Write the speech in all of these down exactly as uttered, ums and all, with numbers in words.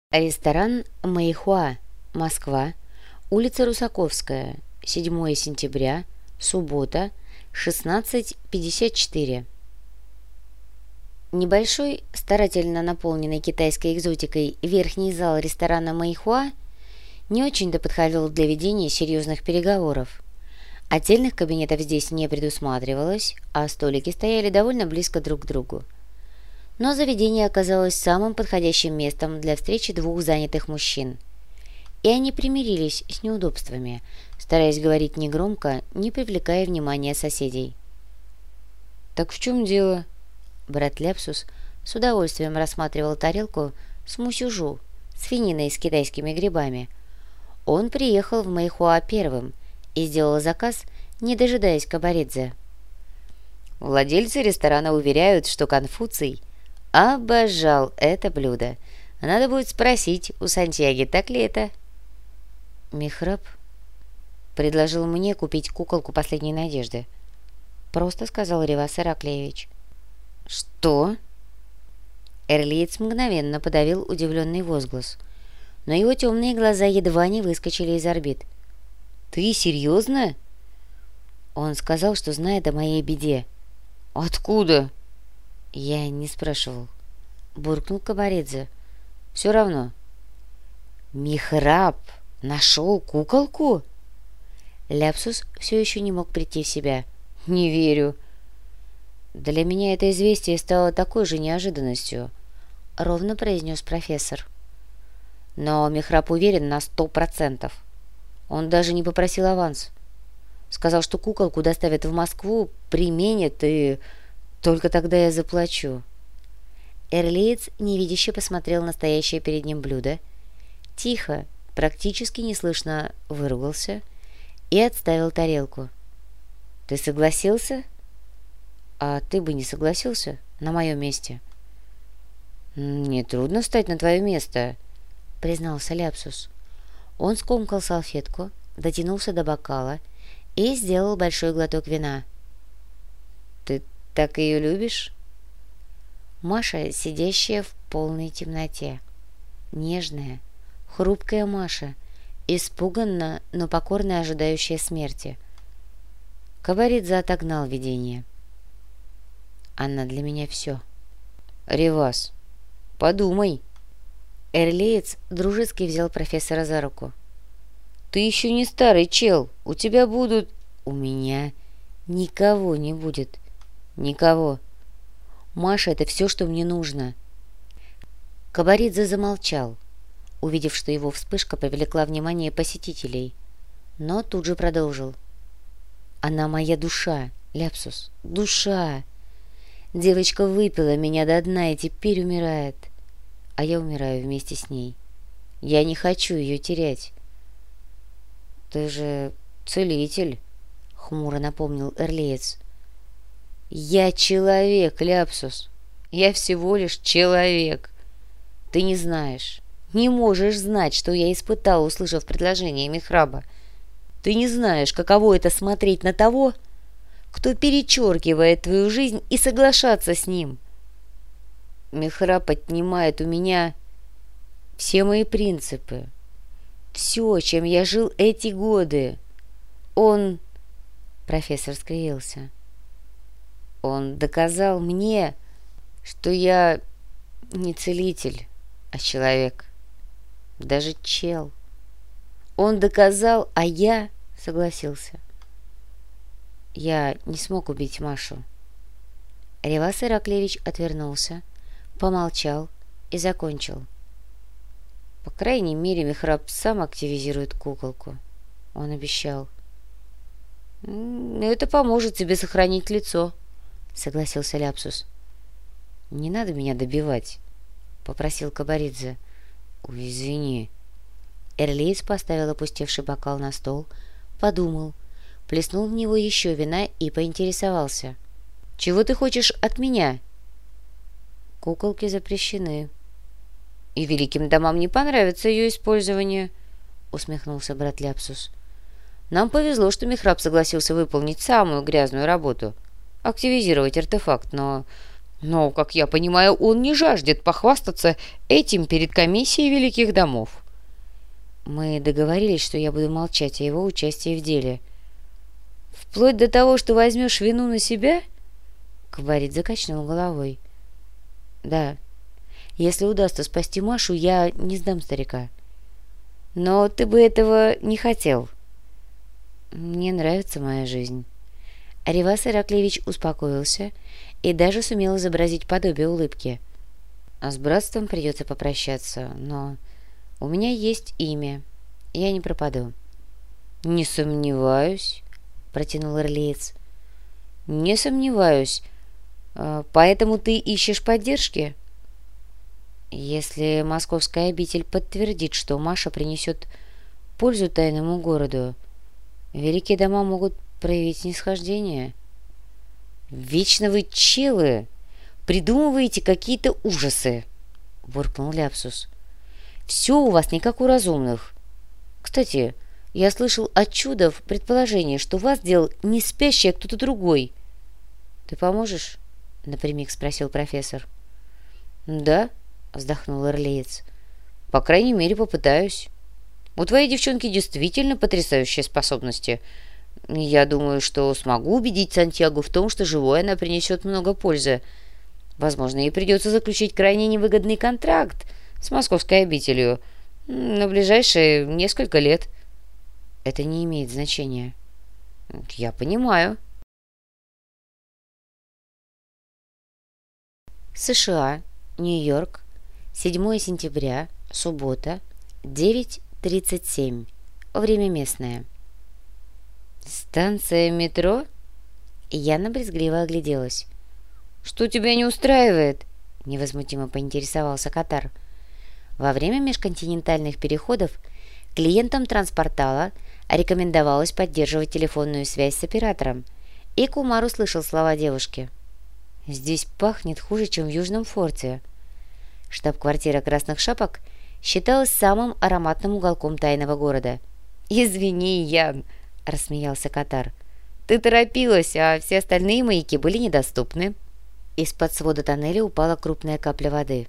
Ресторан «Мэйхуа», Москва, улица Русаковская, седьмое сентября, суббота, шестнадцать пятьдесят четыре. Небольшой, старательно наполненный китайской экзотикой верхний зал ресторана «Мэйхуа» не очень-то подходил для ведения серьезных переговоров. Отдельных кабинетов здесь не предусматривалось, а столики стояли довольно близко друг к другу. Но заведение оказалось самым подходящим местом для встречи двух занятых мужчин. И они примирились с неудобствами, стараясь говорить негромко, не привлекая внимания соседей. «Так в чем дело?» Брат Ляпсус с удовольствием рассматривал тарелку с мусюжу, свининой с китайскими грибами. Он приехал в Мэйхуа первым и сделал заказ, не дожидаясь Кабаридзе. Владельцы ресторана уверяют, что Конфуций обожал это блюдо. Надо будет спросить у Сантьяги, так ли это? Михраб предложил мне купить куколку последней надежды. Просто сказал Ревас Ираклиевич. Что? Эрлиец мгновенно подавил удивленный возглас, но его темные глаза едва не выскочили из орбит. Ты серьезно? Он сказал, что знает о моей беде. Откуда? Я не спрашивал. Буркнул Кабаридзе. Все равно. Михраб нашел куколку? Ляпсус все еще не мог прийти в себя. Не верю. Для меня это известие стало такой же неожиданностью, ровно произнес профессор. Но Михраб уверен на сто процентов. Он даже не попросил аванс. Сказал, что куколку доставят в Москву, применят, и только тогда я заплачу. Эрлиец невидяще посмотрел на стоящее перед ним блюдо, тихо, практически неслышно выругался и отставил тарелку. «Ты согласился?» «А ты бы не согласился на моем месте?» «Мне трудно встать на твое место», — признался Ляпсус. Он скомкал салфетку, дотянулся до бокала и сделал большой глоток вина. «Ты так ее любишь?» Маша, сидящая в полной темноте. Нежная, хрупкая Маша, испуганно, но покорно ожидающая смерти. Кабаридзе отогнал видение. Она для меня все. Ревас, подумай. Эрлиец дружески взял профессора за руку. Ты еще не старый чел, у тебя будут... У меня никого не будет. Никого. Маша — это все, что мне нужно. Кабаридзе замолчал, увидев, что его вспышка привлекла внимание посетителей, но тут же продолжил. Она моя душа, Ляпсус, душа. Девочка выпила меня до дна и теперь умирает, а я умираю вместе с ней. Я не хочу ее терять. Ты же целитель, хмуро напомнил Эрлиец. Я человек, Ляпсус. Я всего лишь человек. Ты не знаешь, не можешь знать, что я испытал, услышав предложение Михраба. Ты не знаешь, каково это смотреть на того, кто перечеркивает твою жизнь, и соглашаться с ним. Михраб отнимает у меня все мои принципы, все, чем я жил эти годы. Он... Профессор скривился. Он доказал мне, что я не целитель, а человек. Даже чел. Он доказал, а я согласился. Я не смог убить Машу. Ревас Ираклиевич отвернулся, помолчал и закончил. По крайней мере, Михраб сам активизирует куколку. Он обещал. «Это поможет тебе сохранить лицо», — согласился Ляпсус. «Не надо меня добивать», — попросил Кабаридзе. «Ой, извини». Эрлиец поставил опустевший бокал на стол, подумал, плеснул в него еще вина и поинтересовался. «Чего ты хочешь от меня?» «Куколки запрещены». «И великим домам не понравится ее использование», — усмехнулся брат Ляпсус. «Нам повезло, что Михраб согласился выполнить самую грязную работу — активизировать артефакт, но Но, как я понимаю, он не жаждет похвастаться этим перед комиссией великих домов. Мы договорились, что я буду молчать о его участии в деле. Вплоть до того, что возьмешь вину на себя? Кварит закачнул головой. Да, если удастся спасти Машу, я не сдам старика. Но ты бы этого не хотел. Мне нравится моя жизнь. Ревас Ираклевич успокоился и даже сумел изобразить подобие улыбки. А с братством придется попрощаться, но у меня есть имя. Я не пропаду. «Не сомневаюсь», — протянул Ирлиец. «Не сомневаюсь. Поэтому ты ищешь поддержки?» «Если московская обитель подтвердит, что Маша принесет пользу тайному городу, великие дома могут проявить снисхождение». «Вечно вы, челы, придумываете какие-то ужасы», — буркнул Ляпсус. «Все у вас не как у разумных. Кстати, я слышал от чудов предположение, что вас делал не спящий, а кто-то другой». «Ты поможешь?» — напрямик спросил профессор. «Да», — вздохнул Ирлиец. «По крайней мере, попытаюсь. У твоей девчонки действительно потрясающие способности. Я думаю, что смогу убедить Сантьягу в том, что живой она принесет много пользы. Возможно, ей придется заключить крайне невыгодный контракт с московской обителью на ближайшие несколько лет». «Это не имеет значения». «Я понимаю». США, Нью-Йорк, седьмое сентября, суббота, девять тридцать семь. Время местное. «Станция метро?» Яна брезгливо огляделась. «Что тебя не устраивает?» — невозмутимо поинтересовался Катар. Во время межконтинентальных переходов клиентам транспортала рекомендовалось поддерживать телефонную связь с оператором, и Кумар услышал слова девушки. «Здесь пахнет хуже, чем в Южном форте». Штаб-квартира Красных Шапок считалась самым ароматным уголком тайного города. «Извини, Ян», — рассмеялся Катар. «Ты торопилась, а все остальные маяки были недоступны». Из-под свода тоннеля упала крупная капля воды.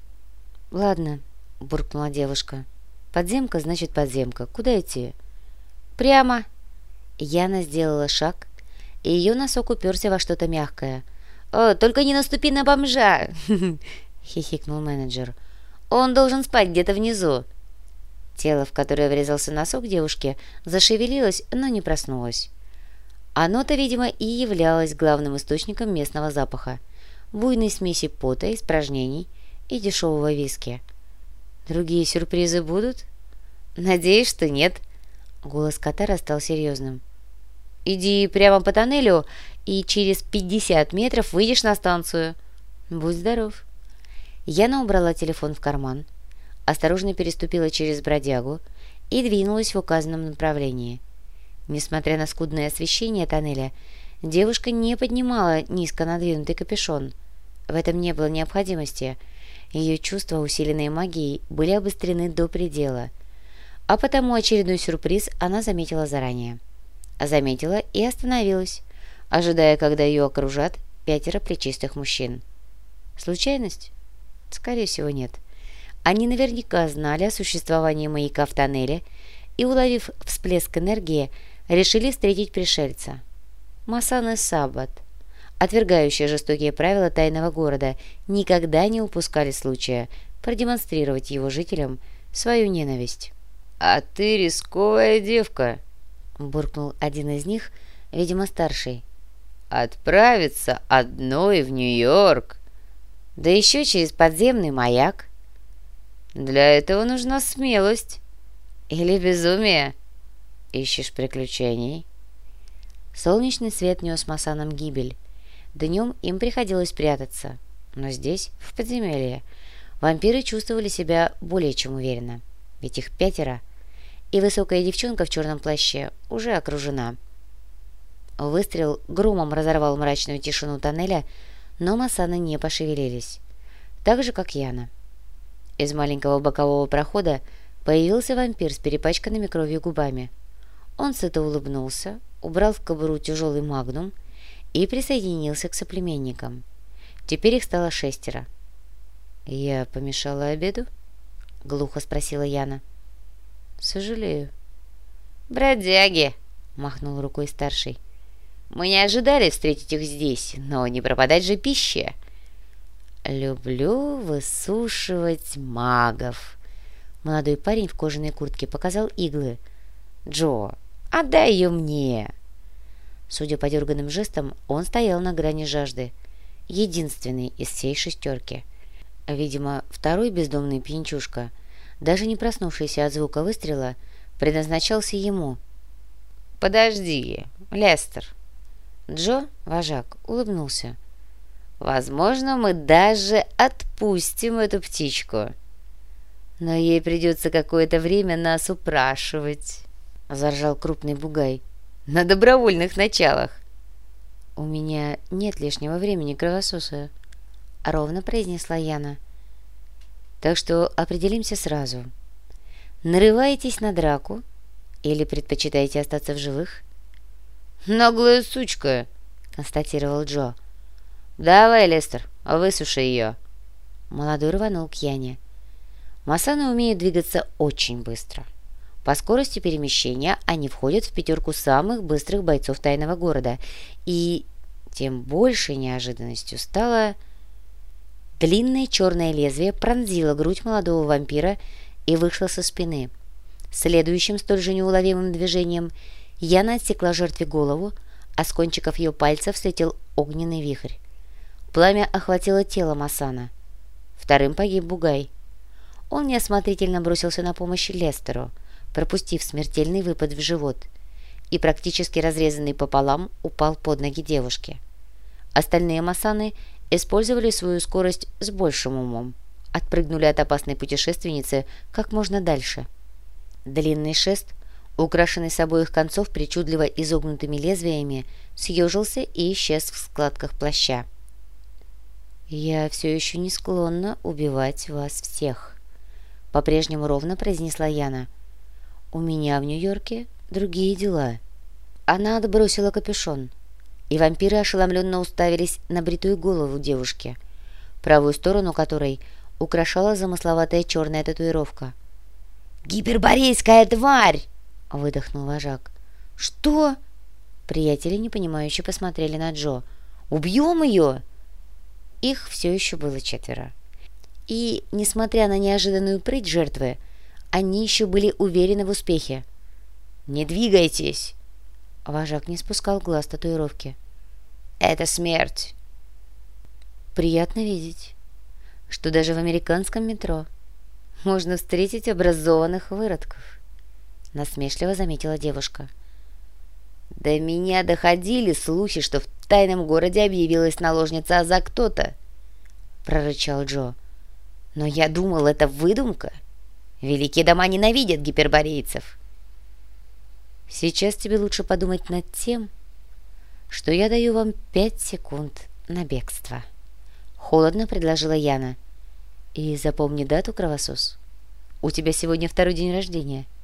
«Ладно», — буркнула девушка. «Подземка значит подземка. Куда идти?» «Прямо». Яна сделала шаг, и ее носок уперся во что-то мягкое. «О, только не наступи на бомжа!» — хихикнул менеджер. «Он должен спать где-то внизу». Тело, в которое врезался носок девушки, зашевелилось, но не проснулось. Оно-то, видимо, и являлось главным источником местного запаха – буйной смеси пота, испражнений и дешевого виски. «Другие сюрпризы будут?» «Надеюсь, что нет». Голос Катара стал серьезным. «Иди прямо по тоннелю, и через пятьдесят метров выйдешь на станцию». «Будь здоров». Яна убрала телефон в карман, осторожно переступила через бродягу и двинулась в указанном направлении. Несмотря на скудное освещение тоннеля, девушка не поднимала низко надвинутый капюшон. В этом не было необходимости. Ее чувства, усиленные магией, были обострены до предела. А потому очередной сюрприз она заметила заранее. Заметила и остановилась, ожидая, когда ее окружат пятеро плечистых мужчин. Случайность? Скорее всего, нет. Они наверняка знали о существовании маяка в тоннеле и, уловив всплеск энергии, решили встретить пришельца. Масан и Саббат, отвергающие жестокие правила тайного города, никогда не упускали случая продемонстрировать его жителям свою ненависть. «А ты рисковая девка», — буркнул один из них, видимо, старший. «Отправиться одной в Нью-Йорк, да еще через подземный маяк. Для этого нужна смелость или безумие. Ищешь приключений?» Солнечный свет нес Масанам гибель. Днем им приходилось прятаться, но здесь, в подземелье, вампиры чувствовали себя более чем уверенно, ведь их пятеро, и высокая девчонка в черном плаще уже окружена. Выстрел громом разорвал мрачную тишину тоннеля, но Масаны не пошевелились, так же, как Яна. Из маленького бокового прохода появился вампир с перепачканными кровью губами. Он сыто улыбнулся, убрал в кобуру тяжелый магнум и присоединился к соплеменникам. Теперь их стало шестеро. «Я помешала обеду?» — глухо спросила Яна. «Сожалею». «Бродяги!» — махнул рукой старший. «Мы не ожидали встретить их здесь, но не пропадать же пище». «Люблю высушивать магов». Молодой парень в кожаной куртке показал иглы. «Джо, отдай ее мне!» Судя по дерганным жестам, он стоял на грани жажды. Единственный из всей шестерки. Видимо, второй бездомный пьянчушка, даже не проснувшийся от звука выстрела, предназначался ему. «Подожди, Лестер!» Джо, вожак, улыбнулся. «Возможно, мы даже отпустим эту птичку. Но ей придется какое-то время нас упрашивать», — заржал крупный бугай. «На добровольных началах». «У меня нет лишнего времени, кровососа», — ровно произнесла Яна. «Так что определимся сразу. Нарываетесь на драку или предпочитаете остаться в живых?» «Наглая сучка», — констатировал Джо. «Давай, Лестер, высуши ее». Молодой рванул к Яне. Масаны умеют двигаться очень быстро. По скорости перемещения они входят в пятерку самых быстрых бойцов тайного города. И тем большей неожиданностью стало... Длинное черное лезвие пронзило грудь молодого вампира и вышло со спины. Следующим столь же неуловимым движением Яна отсекла жертве голову, а с кончиков ее пальцев слетел огненный вихрь. Пламя охватило тело Масана. Вторым погиб бугай. Он неосмотрительно бросился на помощь Лестеру, пропустив смертельный выпад в живот, и практически разрезанный пополам упал под ноги девушки. Остальные масаны использовали свою скорость с большим умом, отпрыгнули от опасной путешественницы как можно дальше. Длинный шест, украшенный с обоих концов причудливо изогнутыми лезвиями, съежился и исчез в складках плаща. «Я все еще не склонна убивать вас всех», — по-прежнему ровно произнесла Яна. «У меня в Нью-Йорке другие дела». Она отбросила капюшон, и вампиры ошеломленно уставились на бритую голову девушки, правую сторону которой украшала замысловатая черная татуировка. «Гиперборейская тварь!» — выдохнул вожак. «Что?» Приятели непонимающе посмотрели на Джо. «Убьем ее!» Их все еще было четверо. И, несмотря на неожиданную прыть жертвы, они еще были уверены в успехе. «Не двигайтесь!» Вожак не спускал глаз с татуировки. «Это смерть!» «Приятно видеть, что даже в американском метро можно встретить образованных выродков», — насмешливо заметила девушка. «До меня доходили слухи, что в тайном городе объявилась наложница Аза кто-то», — прорычал Джо. «Но я думал, это выдумка. Великие дома ненавидят гиперборейцев». «Сейчас тебе лучше подумать над тем, что я даю вам пять секунд на бегство», — холодно предложила Яна. «И запомни дату, кровосос. У тебя сегодня второй день рождения».